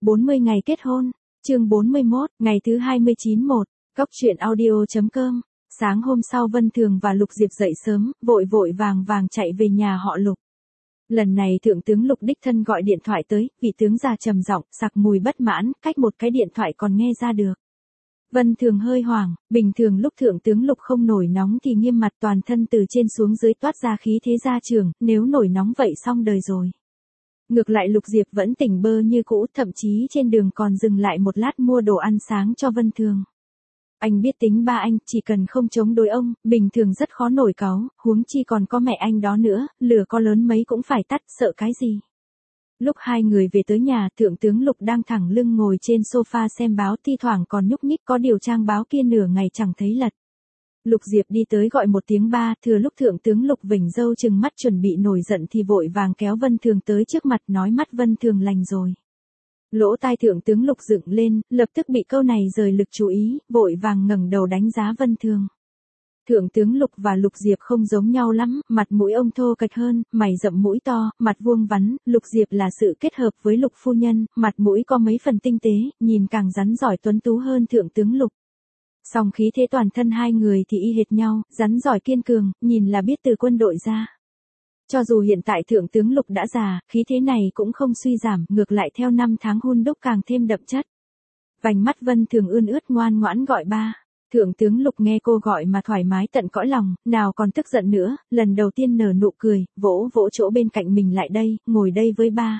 40 ngày kết hôn, chương 41, ngày thứ 29/1, Cóc truyện audio.com. Sáng hôm sau Vân Thường và Lục Diệp dậy sớm, vội vội vàng vàng chạy về nhà họ Lục. Lần này thượng tướng Lục đích thân gọi điện thoại tới, vị tướng già trầm giọng, sặc mùi bất mãn, cách một cái điện thoại còn nghe ra được. Vân Thường hơi hoảng, bình thường lúc thượng tướng Lục không nổi nóng thì nghiêm mặt toàn thân từ trên xuống dưới toát ra khí thế gia trưởng, nếu nổi nóng vậy xong đời rồi. Ngược lại Lục Diệp vẫn tỉnh bơ như cũ, thậm chí trên đường còn dừng lại một lát mua đồ ăn sáng cho Vân Thường. Anh biết tính ba anh, chỉ cần không chống đối ông, bình thường rất khó nổi cáu, huống chi còn có mẹ anh đó nữa, lửa có lớn mấy cũng phải tắt, sợ cái gì. Lúc hai người về tới nhà, thượng tướng Lục đang thẳng lưng ngồi trên sofa xem báo, thi thoảng còn nhúc nhích, có điều trang báo kia nửa ngày chẳng thấy lật. Lục Diệp đi tới gọi một tiếng ba, thừa lúc thượng tướng Lục vểnh râu trừng mắt chuẩn bị nổi giận thì vội vàng kéo Vân Thường tới trước mặt, nói mắt Vân Thường lành rồi. Lỗ tai thượng tướng Lục dựng lên, lập tức bị câu này rời lực chú ý, vội vàng ngẩng đầu đánh giá Vân Thường. Thượng tướng Lục và Lục Diệp không giống nhau lắm, mặt mũi ông thô kệch hơn, mày rậm mũi to, mặt vuông vắn, Lục Diệp là sự kết hợp với Lục phu nhân, mặt mũi có mấy phần tinh tế, nhìn càng rắn giỏi tuấn tú hơn thượng tướng Lục. Song khí thế toàn thân hai người thì y hệt nhau, rắn giỏi kiên cường, nhìn là biết từ quân đội ra. Cho dù hiện tại thượng tướng Lục đã già, khí thế này cũng không suy giảm, ngược lại theo năm tháng hun đúc càng thêm đậm chất. Vành mắt Vân Thường ươn ướt ngoan ngoãn gọi ba. Thượng tướng Lục nghe cô gọi mà thoải mái tận cõi lòng, nào còn tức giận nữa, lần đầu tiên nở nụ cười, vỗ vỗ chỗ bên cạnh mình lại đây, ngồi đây với ba.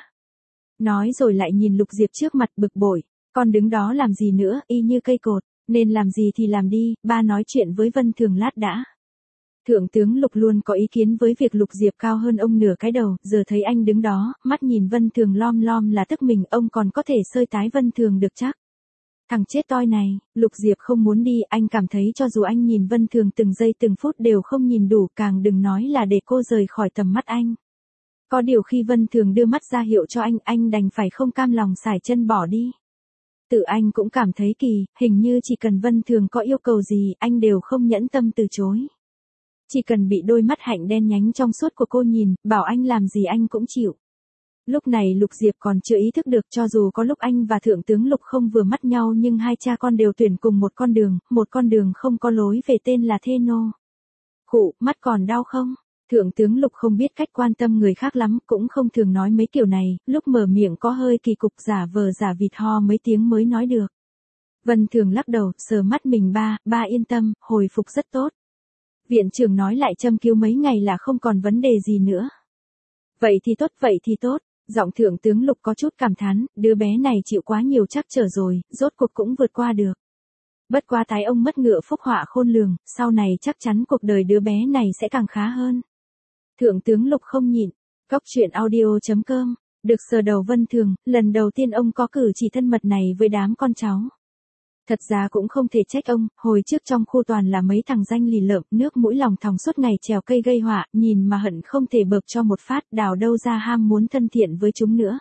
Nói rồi lại nhìn Lục Diệp trước mặt bực bội, con đứng đó làm gì nữa, y như cây cột, nên làm gì thì làm đi, ba nói chuyện với Vân Thường lát đã. Thượng tướng Lục luôn có ý kiến với việc Lục Diệp cao hơn ông nửa cái đầu, giờ thấy anh đứng đó, mắt nhìn Vân Thường lom lom là tức mình, ông còn có thể xơi tái Vân Thường được chắc. Thằng chết toi này, Lục Diệp không muốn đi, anh cảm thấy cho dù anh nhìn Vân Thường từng giây từng phút đều không nhìn đủ, càng đừng nói là để cô rời khỏi tầm mắt anh. Có điều khi Vân Thường đưa mắt ra hiệu cho anh đành phải không cam lòng sải chân bỏ đi. Tự anh cũng cảm thấy kỳ, hình như chỉ cần Vân Thường có yêu cầu gì, anh đều không nhẫn tâm từ chối. Chỉ cần bị đôi mắt hạnh đen nhánh trong suốt của cô nhìn, bảo anh làm gì anh cũng chịu. Lúc này Lục Diệp còn chưa ý thức được, cho dù có lúc anh và thượng tướng Lục không vừa mắt nhau nhưng hai cha con đều tuyển cùng một con đường không có lối về tên là Thê Nô. Khụ, mắt còn đau không? Thượng tướng Lục không biết cách quan tâm người khác lắm, cũng không thường nói mấy kiểu này, lúc mở miệng có hơi kỳ cục, giả vờ giả vịt ho mấy tiếng mới nói được. Vân Thường lắc đầu, sờ mắt mình, ba yên tâm, hồi phục rất tốt. Viện trưởng nói lại châm cứu mấy ngày là không còn vấn đề gì nữa. Vậy thì tốt, giọng thượng tướng Lục có chút cảm thán, đứa bé này chịu quá nhiều trắc trở rồi, rốt cuộc cũng vượt qua được. Bất quá tái ông mất ngựa phúc họa khôn lường, sau này chắc chắn cuộc đời đứa bé này sẽ càng khá hơn. Thượng tướng Lục không nhịn, Cóc truyện audio.com, được sờ đầu Vân Thường, lần đầu tiên ông có cử chỉ thân mật này với đám con cháu. Thật ra cũng không thể trách ông, hồi trước trong khu toàn là mấy thằng danh lì lợm, nước mũi lòng thòng suốt ngày trèo cây gây họa, nhìn mà hận không thể bợp cho một phát, đào đâu ra ham muốn thân thiện với chúng nữa.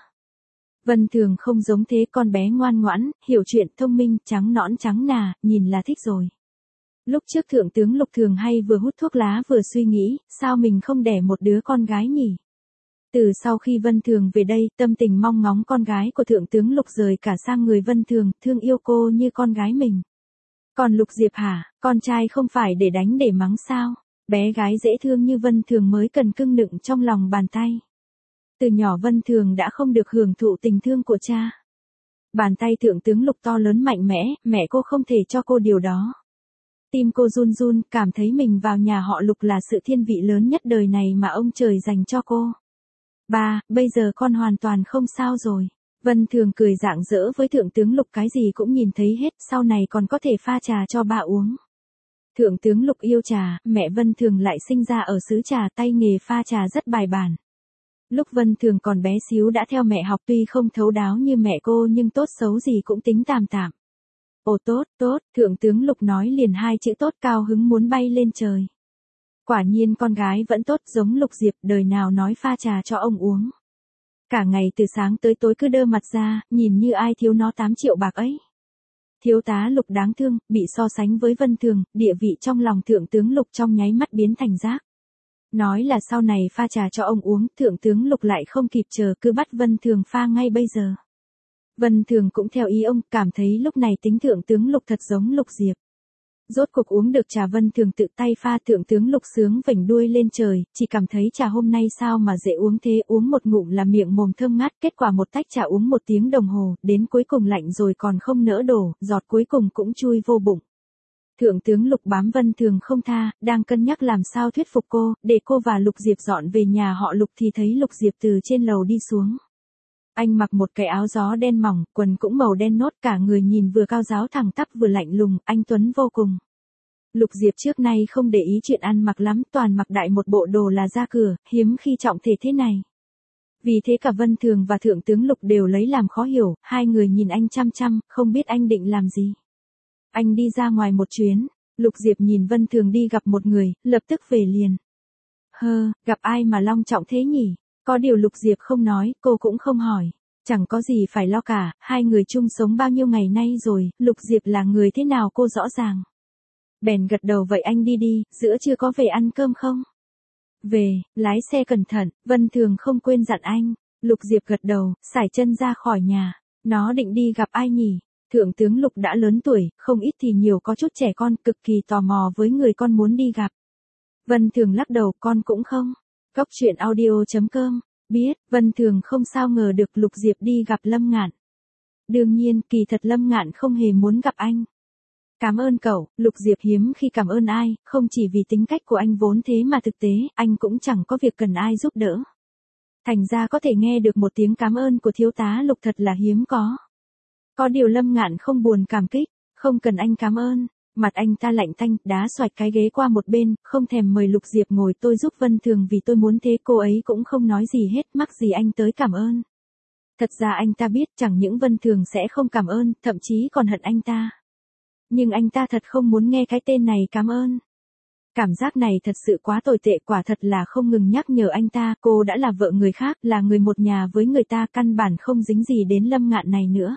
Vân Thường không giống thế, con bé ngoan ngoãn, hiểu chuyện, thông minh, trắng nõn trắng nà, nhìn là thích rồi. Lúc trước thượng tướng Lục thường hay vừa hút thuốc lá vừa suy nghĩ, sao mình không đẻ một đứa con gái nhỉ? Từ sau khi Vân Thường về đây, tâm tình mong ngóng con gái của thượng tướng Lục rời cả sang người Vân Thường, thương yêu cô như con gái mình. Còn Lục Diệp hả, con trai không phải để đánh để mắng sao? Bé gái dễ thương như Vân Thường mới cần cưng nựng trong lòng bàn tay. Từ nhỏ Vân Thường đã không được hưởng thụ tình thương của cha. Bàn tay thượng tướng Lục to lớn mạnh mẽ, mẹ cô không thể cho cô điều đó. Tim cô run run, cảm thấy mình vào nhà họ Lục là sự thiên vị lớn nhất đời này mà ông trời dành cho cô. Ba, bây giờ con hoàn toàn không sao rồi. Vân Thường cười rạng rỡ với thượng tướng Lục, cái gì cũng nhìn thấy hết, sau này còn có thể pha trà cho ba uống. Thượng tướng Lục yêu trà, mẹ Vân Thường lại sinh ra ở xứ trà, tay nghề pha trà rất bài bản. Lúc Vân Thường còn bé xíu đã theo mẹ học, tuy không thấu đáo như mẹ cô nhưng tốt xấu gì cũng tính tạm tạm. Ồ tốt, thượng tướng Lục nói liền hai chữ tốt, cao hứng muốn bay lên trời. Quả nhiên con gái vẫn tốt, giống Lục Diệp, đời nào nói pha trà cho ông uống. Cả ngày từ sáng tới tối cứ đơ mặt ra, nhìn như ai thiếu nó 8 triệu bạc ấy. Thiếu tá Lục đáng thương, bị so sánh với Vân Thường, địa vị trong lòng thượng tướng Lục trong nháy mắt biến thành rác. Nói là sau này pha trà cho ông uống, thượng tướng Lục lại không kịp chờ, cứ bắt Vân Thường pha ngay bây giờ. Vân Thường cũng theo ý ông, cảm thấy lúc này tính thượng tướng Lục thật giống Lục Diệp. Rốt cuộc uống được trà Vân Thường tự tay pha, thượng tướng Lục sướng vểnh đuôi lên trời, chỉ cảm thấy trà hôm nay sao mà dễ uống thế, uống một ngụm là miệng mồm thơm ngát, kết quả một tách trà uống 1 tiếng đồng hồ, đến cuối cùng lạnh rồi còn không nỡ đổ, giọt cuối cùng cũng chui vô bụng. Thượng tướng Lục bám Vân Thường không tha, đang cân nhắc làm sao thuyết phục cô, để cô và Lục Diệp dọn về nhà họ Lục thì thấy Lục Diệp từ trên lầu đi xuống. Anh mặc một cái áo gió đen mỏng, quần cũng màu đen nốt, cả người nhìn vừa cao ráo thẳng tắp vừa lạnh lùng, anh tuấn vô cùng. Lục Diệp trước nay không để ý chuyện ăn mặc lắm, toàn mặc đại một bộ đồ là ra cửa, hiếm khi trọng thể thế này. Vì thế cả Vân Thường và Thượng tướng Lục đều lấy làm khó hiểu, hai người nhìn anh chăm chăm, không biết anh định làm gì. Anh đi ra ngoài một chuyến, Lục Diệp nhìn Vân Thường đi gặp một người, lập tức về liền. Gặp ai mà long trọng thế nhỉ? Có điều Lục Diệp không nói, cô cũng không hỏi. Chẳng có gì phải lo cả, hai người chung sống bao nhiêu ngày nay rồi, Lục Diệp là người thế nào cô rõ ràng. Bèn gật đầu, vậy anh đi đi, giữa trưa có về ăn cơm không? Về, lái xe cẩn thận, Vân Thường không quên dặn anh. Lục Diệp gật đầu, sải chân ra khỏi nhà. Nó định đi gặp ai nhỉ? Thượng tướng Lục đã lớn tuổi, không ít thì nhiều có chút trẻ con, cực kỳ tò mò với người con muốn đi gặp. Vân Thường lắc đầu, con cũng không. Góc truyện audio.com, biết, Vân Thường không sao ngờ được Lục Diệp đi gặp Lâm Ngạn. Đương nhiên, kỳ thật Lâm Ngạn không hề muốn gặp anh. Cảm ơn cậu, Lục Diệp hiếm khi cảm ơn ai, không chỉ vì tính cách của anh vốn thế mà thực tế, anh cũng chẳng có việc cần ai giúp đỡ. Thành ra có thể nghe được một tiếng cảm ơn của thiếu tá Lục thật là hiếm có. Có điều Lâm Ngạn không buồn cảm kích, không cần anh cảm ơn. Mặt anh ta lạnh tanh, đá xoạch cái ghế qua một bên, không thèm mời Lục Diệp ngồi, tôi giúp Vân Thường vì tôi muốn thế, cô ấy cũng không nói gì hết, mắc gì anh tới cảm ơn. Thật ra anh ta biết chẳng những Vân Thường sẽ không cảm ơn, thậm chí còn hận anh ta. Nhưng anh ta thật không muốn nghe cái tên này cảm ơn. Cảm giác này thật sự quá tồi tệ, quả thật là không ngừng nhắc nhở anh ta, cô đã là vợ người khác, là người một nhà với người ta, căn bản không dính gì đến Lâm Ngạn này nữa.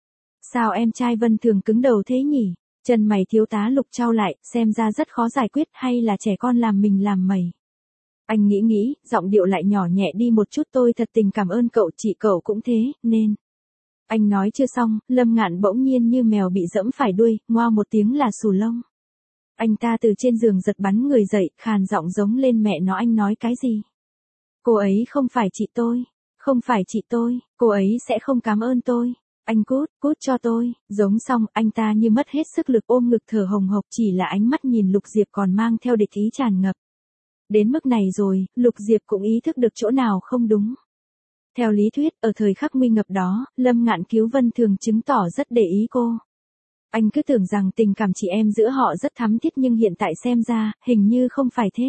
Sao em trai Vân Thường cứng đầu thế nhỉ? Chân mày thiếu tá Lục chau lại, xem ra rất khó giải quyết, hay là trẻ con làm mình làm mày. Anh nghĩ, giọng điệu lại nhỏ nhẹ đi một chút, tôi thật tình cảm ơn cậu, chị cậu cũng thế, nên. Anh nói chưa xong, Lâm Ngạn bỗng nhiên như mèo bị dẫm phải đuôi, ngoa một tiếng là xù lông. Anh ta từ trên giường giật bắn người dậy, khàn giọng giống lên, mẹ nó, anh nói cái gì? Cô ấy không phải chị tôi, không phải chị tôi, cô ấy sẽ không cảm ơn tôi. Anh cút cho tôi, giống xong, anh ta như mất hết sức lực ôm ngực thở hồng hộc, chỉ là ánh mắt nhìn Lục Diệp còn mang theo địch ý tràn ngập. Đến mức này rồi, Lục Diệp cũng ý thức được chỗ nào không đúng. Theo lý thuyết, ở thời khắc nguy ngập đó, Lâm Ngạn cứu Vân Thường chứng tỏ rất để ý cô. Anh cứ tưởng rằng tình cảm chị em giữa họ rất thắm thiết, nhưng hiện tại xem ra, hình như không phải thế.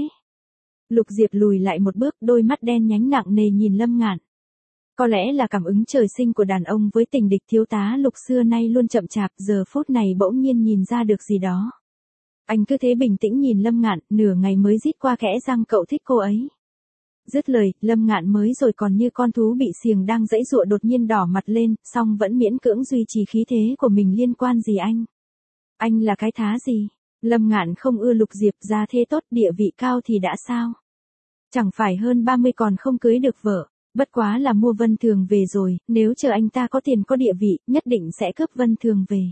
Lục Diệp lùi lại một bước, đôi mắt đen nhánh nặng nề nhìn Lâm Ngạn. Có lẽ là cảm ứng trời sinh của đàn ông với tình địch, thiếu tá Lục xưa nay luôn chậm chạp, giờ phút này bỗng nhiên nhìn ra được gì đó. Anh cứ thế bình tĩnh nhìn Lâm Ngạn, nửa ngày mới rít qua kẽ răng, cậu thích cô ấy. Dứt lời, Lâm Ngạn mới rồi còn như con thú bị xiềng đang giãy giụa đột nhiên đỏ mặt lên, song vẫn miễn cưỡng duy trì khí thế của mình, liên quan gì anh? Anh là cái thá gì? Lâm Ngạn không ưa Lục Diệp, gia thế tốt, địa vị cao thì đã sao? Chẳng phải hơn 30 còn không cưới được vợ. Bất quá là mua Vân Thường về rồi, nếu chờ anh ta có tiền có địa vị, nhất định sẽ cướp Vân Thường về.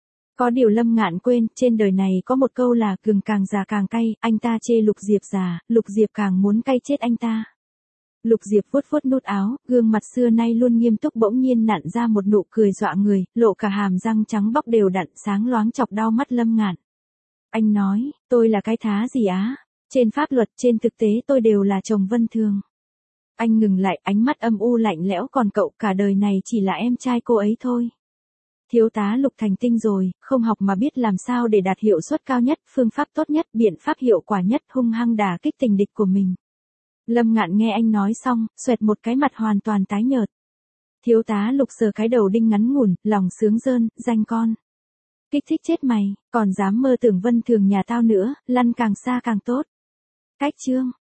Có điều Lâm Ngạn quên, trên đời này có một câu là, gừng càng già càng cay, anh ta chê Lục Diệp già, Lục Diệp càng muốn cay chết anh ta. Lục Diệp vuốt vuốt nút áo, gương mặt xưa nay luôn nghiêm túc bỗng nhiên nặn ra một nụ cười dọa người, lộ cả hàm răng trắng bóc đều đặn, sáng loáng chọc đau mắt Lâm Ngạn. Anh nói, tôi là cái thá gì á? Trên pháp luật, trên thực tế tôi đều là chồng Vân Thường. Anh ngừng lại, ánh mắt âm u lạnh lẽo, còn cậu cả đời này chỉ là em trai cô ấy thôi. Thiếu tá Lục thành tinh rồi, không học mà biết làm sao để đạt hiệu suất cao nhất, phương pháp tốt nhất, biện pháp hiệu quả nhất, hung hăng đả kích tình địch của mình. Lâm Ngạn nghe anh nói xong, xoẹt một cái, mặt hoàn toàn tái nhợt. Thiếu tá Lục sờ cái đầu đinh ngắn ngủn, lòng sướng rơn, danh con. Kích thích chết mày, còn dám mơ tưởng Vân Thường nhà tao nữa, lăn càng xa càng tốt. Cách chương.